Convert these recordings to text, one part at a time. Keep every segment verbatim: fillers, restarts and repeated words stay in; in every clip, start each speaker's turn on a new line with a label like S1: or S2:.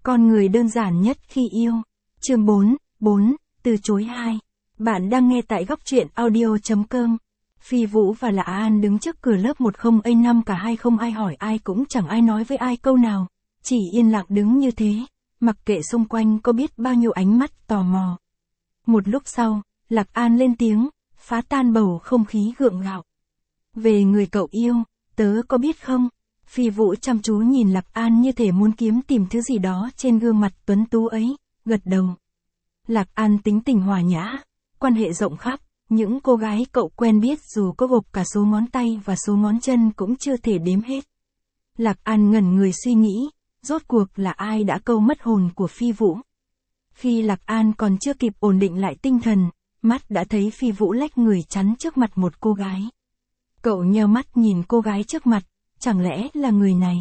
S1: Con người đơn giản nhất khi yêu. Chương bốn, bốn, từ chối hai. Bạn đang nghe tại góc truyện audio chấm com. Phi Vũ và Lạ An đứng trước cửa lớp một không A năm, cả hai không ai hỏi ai, cũng chẳng ai nói với ai câu nào, chỉ yên lặng đứng như thế, mặc kệ xung quanh có biết bao nhiêu ánh mắt tò mò. Một lúc sau, Lạc An lên tiếng, phá tan bầu không khí gượng gạo. Về người cậu yêu, tớ có biết không? Phi Vũ chăm chú nhìn Lạc An như thể muốn kiếm tìm thứ gì đó trên gương mặt tuấn tú ấy, gật đầu. Lạc An tính tình hòa nhã, quan hệ rộng khắp, những cô gái cậu quen biết dù có gộp cả số ngón tay và số ngón chân cũng chưa thể đếm hết. Lạc An ngẩn người suy nghĩ, rốt cuộc là ai đã câu mất hồn của Phi Vũ. Khi Lạc An còn chưa kịp ổn định lại tinh thần, mắt đã thấy Phi Vũ lách người chắn trước mặt một cô gái. Cậu nheo mắt nhìn cô gái trước mặt, chẳng lẽ là người này?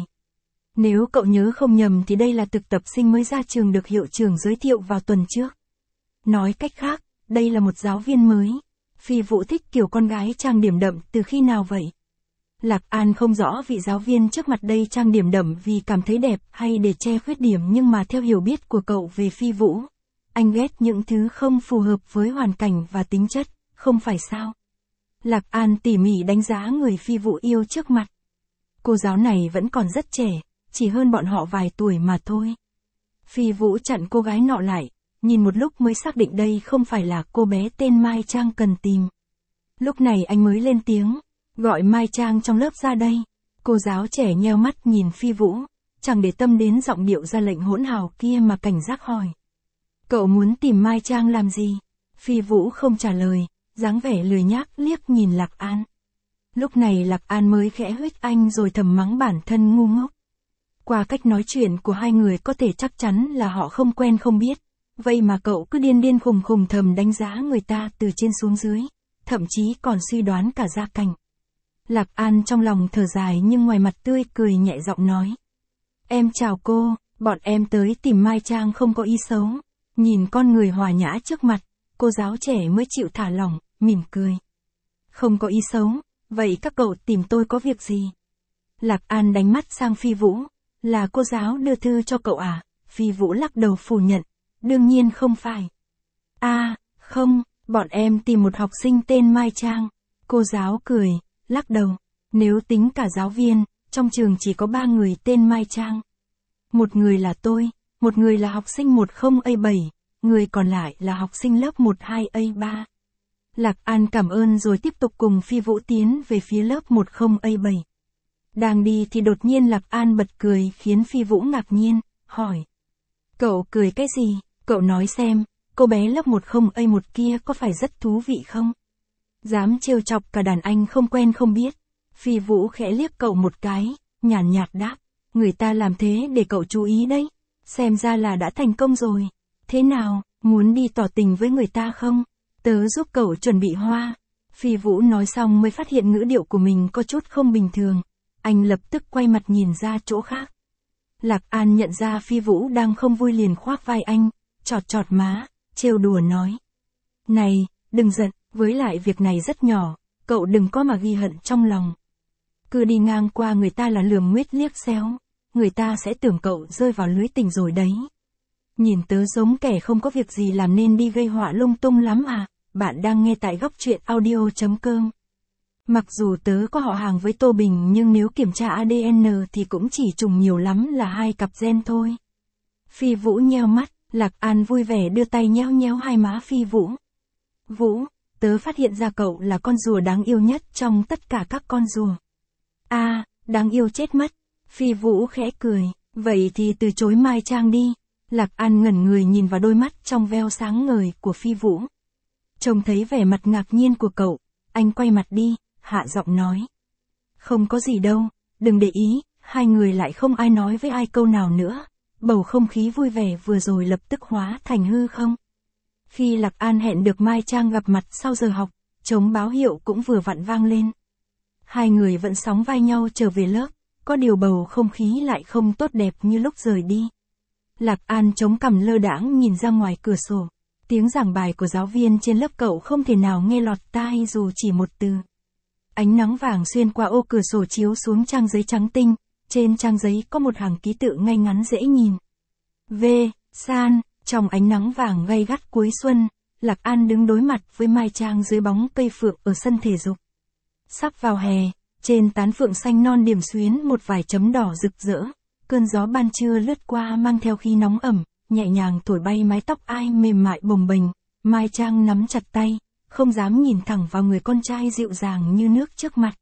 S1: Nếu cậu nhớ không nhầm thì đây là thực tập sinh mới ra trường được hiệu trưởng giới thiệu vào tuần trước. Nói cách khác, đây là một giáo viên mới. Phi Vũ thích kiểu con gái trang điểm đậm từ khi nào vậy? Lạc An không rõ vị giáo viên trước mặt đây trang điểm đậm vì cảm thấy đẹp hay để che khuyết điểm, nhưng mà theo hiểu biết của cậu về Phi Vũ, anh ghét những thứ không phù hợp với hoàn cảnh và tính chất, không phải sao? Lạc An tỉ mỉ đánh giá người Phi Vũ yêu trước mặt. Cô giáo này vẫn còn rất trẻ, chỉ hơn bọn họ vài tuổi mà thôi. Phi Vũ chặn cô gái nọ lại, nhìn một lúc mới xác định đây không phải là cô bé tên Mai Trang cần tìm. Lúc này anh mới lên tiếng, gọi Mai Trang trong lớp ra đây. Cô giáo trẻ nheo mắt nhìn Phi Vũ, chẳng để tâm đến giọng điệu ra lệnh hỗn hào kia mà cảnh giác hỏi. Cậu muốn tìm Mai Trang làm gì? Phi Vũ không trả lời, dáng vẻ lười nhác liếc nhìn Lạc An. Lúc này Lạc An mới khẽ huých anh rồi thầm mắng bản thân ngu ngốc. Qua cách nói chuyện của hai người có thể chắc chắn là họ không quen không biết. Vậy mà cậu cứ điên điên khùng khùng thầm đánh giá người ta từ trên xuống dưới, thậm chí còn suy đoán cả gia cảnh. Lạc An trong lòng thở dài nhưng ngoài mặt tươi cười nhẹ giọng nói. Em chào cô, bọn em tới tìm Mai Trang không có ý xấu. Nhìn con người hòa nhã trước mặt, cô giáo trẻ mới chịu thả lỏng, mỉm cười. Không có ý xấu, vậy các cậu tìm tôi có việc gì? Lạc An đánh mắt sang Phi Vũ, là cô giáo đưa thư cho cậu à? Phi Vũ lắc đầu phủ nhận. Đương nhiên không phải. À, không, bọn em tìm một học sinh tên Mai Trang. Cô giáo cười, lắc đầu. Nếu tính cả giáo viên, trong trường chỉ có ba người tên Mai Trang. Một người là tôi, một người là học sinh một không A bảy, người còn lại là học sinh lớp một hai A ba. Lạc An cảm ơn rồi tiếp tục cùng Phi Vũ tiến về phía lớp một không A bảy. Đang đi thì đột nhiên Lạc An bật cười khiến Phi Vũ ngạc nhiên, hỏi. Cậu cười cái gì? Cậu nói xem, cô bé lớp một không A một kia có phải rất thú vị không? Dám trêu chọc cả đàn anh không quen không biết. Phi Vũ khẽ liếc cậu một cái, nhàn nhạt đáp. Người ta làm thế để cậu chú ý đấy. Xem ra là đã thành công rồi. Thế nào, muốn đi tỏ tình với người ta không? Tớ giúp cậu chuẩn bị hoa. Phi Vũ nói xong mới phát hiện ngữ điệu của mình có chút không bình thường. Anh lập tức quay mặt nhìn ra chỗ khác. Lạc An nhận ra Phi Vũ đang không vui liền khoác vai anh, chọt chọt má, trêu đùa nói. Này, đừng giận, với lại việc này rất nhỏ, cậu đừng có mà ghi hận trong lòng. Cứ đi ngang qua người ta là lườm nguyết liếc xéo, người ta sẽ tưởng cậu rơi vào lưới tình rồi đấy. Nhìn tớ giống kẻ không có việc gì làm nên đi gây họa lung tung lắm à? Bạn đang nghe tại góc truyện audio chấm com. Mặc dù tớ có họ hàng với Tô Bình nhưng nếu kiểm tra A D N thì cũng chỉ trùng nhiều lắm là hai cặp gen thôi. Phi Vũ nheo mắt, Lạc An vui vẻ đưa tay nhéo nhéo hai má Phi Vũ. Vũ, tớ phát hiện ra cậu là con rùa đáng yêu nhất trong tất cả các con rùa. À, đáng yêu chết mất. Phi Vũ khẽ cười, vậy thì từ chối Mai Trang đi. Lạc An ngẩn người nhìn vào đôi mắt trong veo sáng ngời của Phi Vũ. Trông thấy vẻ mặt ngạc nhiên của cậu, anh quay mặt đi, hạ giọng nói. Không có gì đâu, đừng để ý, hai người lại không ai nói với ai câu nào nữa. Bầu không khí vui vẻ vừa rồi lập tức hóa thành hư không. Khi Lạc An hẹn được Mai Trang gặp mặt sau giờ học, trống báo hiệu cũng vừa vặn vang lên. Hai người vẫn sóng vai nhau trở về lớp, có điều bầu không khí lại không tốt đẹp như lúc rời đi. Lạc An chống cằm lơ đãng nhìn ra ngoài cửa sổ. Tiếng giảng bài của giáo viên trên lớp cậu không thể nào nghe lọt tai dù chỉ một từ. Ánh nắng vàng xuyên qua ô cửa sổ chiếu xuống trang giấy trắng tinh, trên trang giấy có một hàng ký tự ngay ngắn dễ nhìn. V. San, trong ánh nắng vàng gay gắt cuối xuân, Lạc An đứng đối mặt với Mai Trang dưới bóng cây phượng ở sân thể dục. Sắp vào hè, trên tán phượng xanh non điểm xuyến một vài chấm đỏ rực rỡ, cơn gió ban trưa lướt qua mang theo khí nóng ẩm, nhẹ nhàng thổi bay mái tóc ai mềm mại bồng bềnh. Mai Trang nắm chặt tay, không dám nhìn thẳng vào người con trai dịu dàng như nước trước mặt.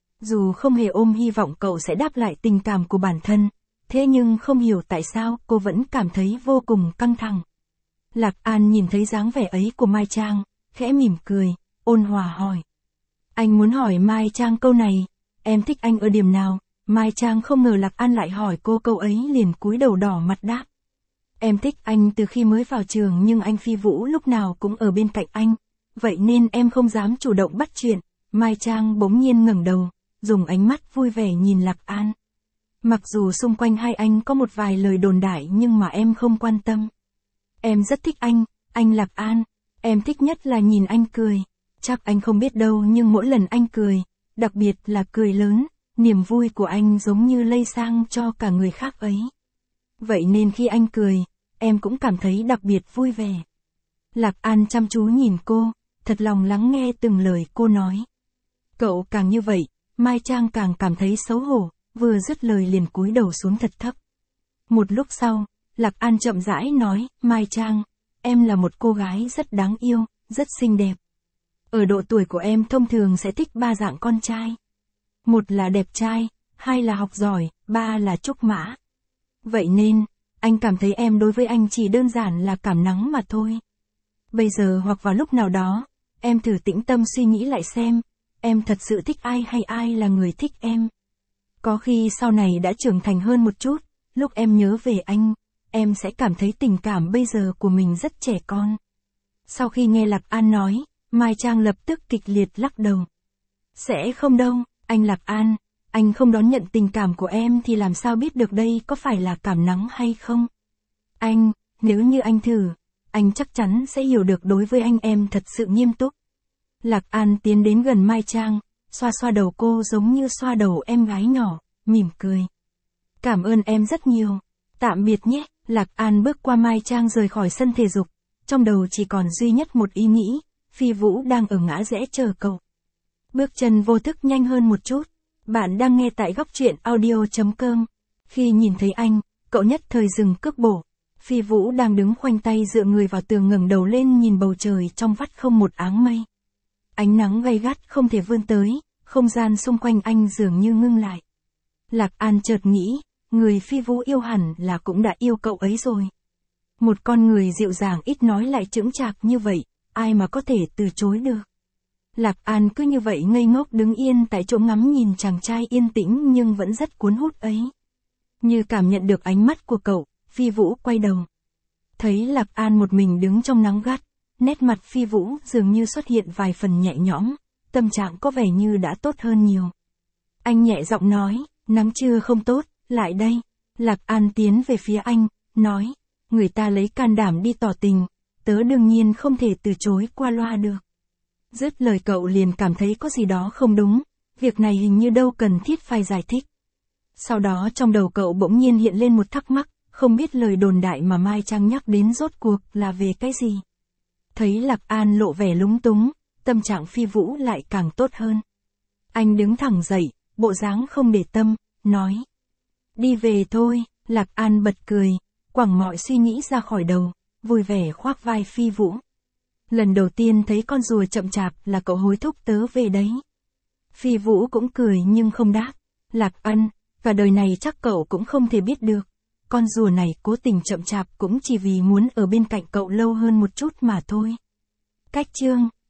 S1: Dù không hề ôm hy vọng cậu sẽ đáp lại tình cảm của bản thân, thế nhưng không hiểu tại sao cô vẫn cảm thấy vô cùng căng thẳng. Lạc An nhìn thấy dáng vẻ ấy của Mai Trang, khẽ mỉm cười, ôn hòa hỏi. Anh muốn hỏi Mai Trang câu này, em thích anh ở điểm nào? Mai Trang không ngờ Lạc An lại hỏi cô câu ấy liền cúi đầu đỏ mặt đáp. Em thích anh từ khi mới vào trường nhưng anh Phi Vũ lúc nào cũng ở bên cạnh anh, vậy nên em không dám chủ động bắt chuyện. Mai Trang bỗng nhiên ngẩng đầu, dùng ánh mắt vui vẻ nhìn Lạc An. Mặc dù xung quanh hai anh có một vài lời đồn đại nhưng mà em không quan tâm. Em rất thích anh, anh Lạc An, em thích nhất là nhìn anh cười. Chắc anh không biết đâu nhưng mỗi lần anh cười, đặc biệt là cười lớn, niềm vui của anh giống như lây sang cho cả người khác ấy. Vậy nên khi anh cười, em cũng cảm thấy đặc biệt vui vẻ. Lạc An chăm chú nhìn cô, thật lòng lắng nghe từng lời cô nói. Cậu càng như vậy, Mai Trang càng cảm thấy xấu hổ, vừa dứt lời liền cúi đầu xuống thật thấp. Một lúc sau, Lạc An chậm rãi nói, Mai Trang, em là một cô gái rất đáng yêu, rất xinh đẹp. Ở độ tuổi của em thông thường sẽ thích ba dạng con trai. Một là đẹp trai, hai là học giỏi, ba là trúc mã. Vậy nên, anh cảm thấy em đối với anh chỉ đơn giản là cảm nắng mà thôi. Bây giờ hoặc vào lúc nào đó, em thử tĩnh tâm suy nghĩ lại xem, em thật sự thích ai hay ai là người thích em. Có khi sau này đã trưởng thành hơn một chút, lúc em nhớ về anh, em sẽ cảm thấy tình cảm bây giờ của mình rất trẻ con. Sau khi nghe Lạc An nói, Mai Trang lập tức kịch liệt lắc đầu. Sẽ không đâu, anh Lạc An, anh không đón nhận tình cảm của em thì làm sao biết được đây có phải là cảm nắng hay không? Anh, nếu như anh thử, anh chắc chắn sẽ hiểu được đối với anh em thật sự nghiêm túc. Lạc An tiến đến gần Mai Trang, xoa xoa đầu cô giống như xoa đầu em gái nhỏ, mỉm cười. Cảm ơn em rất nhiều, tạm biệt nhé. Lạc An bước qua Mai Trang rời khỏi sân thể dục, trong đầu chỉ còn duy nhất một ý nghĩ, Phi Vũ đang ở ngã rẽ chờ cậu. Bước chân vô thức nhanh hơn một chút, bạn đang nghe tại góc truyện audio chấm com. Khi nhìn thấy anh, cậu nhất thời dừng cước bộ. Phi Vũ đang đứng khoanh tay dựa người vào tường ngẩng đầu lên nhìn bầu trời trong vắt không một áng mây. Ánh nắng gay gắt không thể vươn tới, không gian xung quanh anh dường như ngưng lại. Lạc An chợt nghĩ, người Phi Vũ yêu hẳn là cũng đã yêu cậu ấy rồi. Một con người dịu dàng ít nói lại chững chạc như vậy, ai mà có thể từ chối được. Lạc An cứ như vậy ngây ngốc đứng yên tại chỗ ngắm nhìn chàng trai yên tĩnh nhưng vẫn rất cuốn hút ấy. Như cảm nhận được ánh mắt của cậu, Phi Vũ quay đầu. Thấy Lạc An một mình đứng trong nắng gắt, nét mặt Phi Vũ dường như xuất hiện vài phần nhẹ nhõm, tâm trạng có vẻ như đã tốt hơn nhiều. Anh nhẹ giọng nói, nắng trưa không tốt, lại đây. Lạc An tiến về phía anh, nói, người ta lấy can đảm đi tỏ tình, tớ đương nhiên không thể từ chối qua loa được. Dứt lời cậu liền cảm thấy có gì đó không đúng, việc này hình như đâu cần thiết phải giải thích. Sau đó trong đầu cậu bỗng nhiên hiện lên một thắc mắc, không biết lời đồn đại mà Mai Trang nhắc đến rốt cuộc là về cái gì. Thấy Lạc An lộ vẻ lúng túng, tâm trạng Phi Vũ lại càng tốt hơn. Anh đứng thẳng dậy, bộ dáng không để tâm, nói. Đi về thôi. Lạc An bật cười, quẳng mọi suy nghĩ ra khỏi đầu, vui vẻ khoác vai Phi Vũ. Lần đầu tiên thấy con rùa chậm chạp là cậu hối thúc tớ về đấy. Phi Vũ cũng cười nhưng không đáp. Lạc An, cả đời này chắc cậu cũng không thể biết được. Con rùa này cố tình chậm chạp cũng chỉ vì muốn ở bên cạnh cậu lâu hơn một chút mà thôi. Cách chương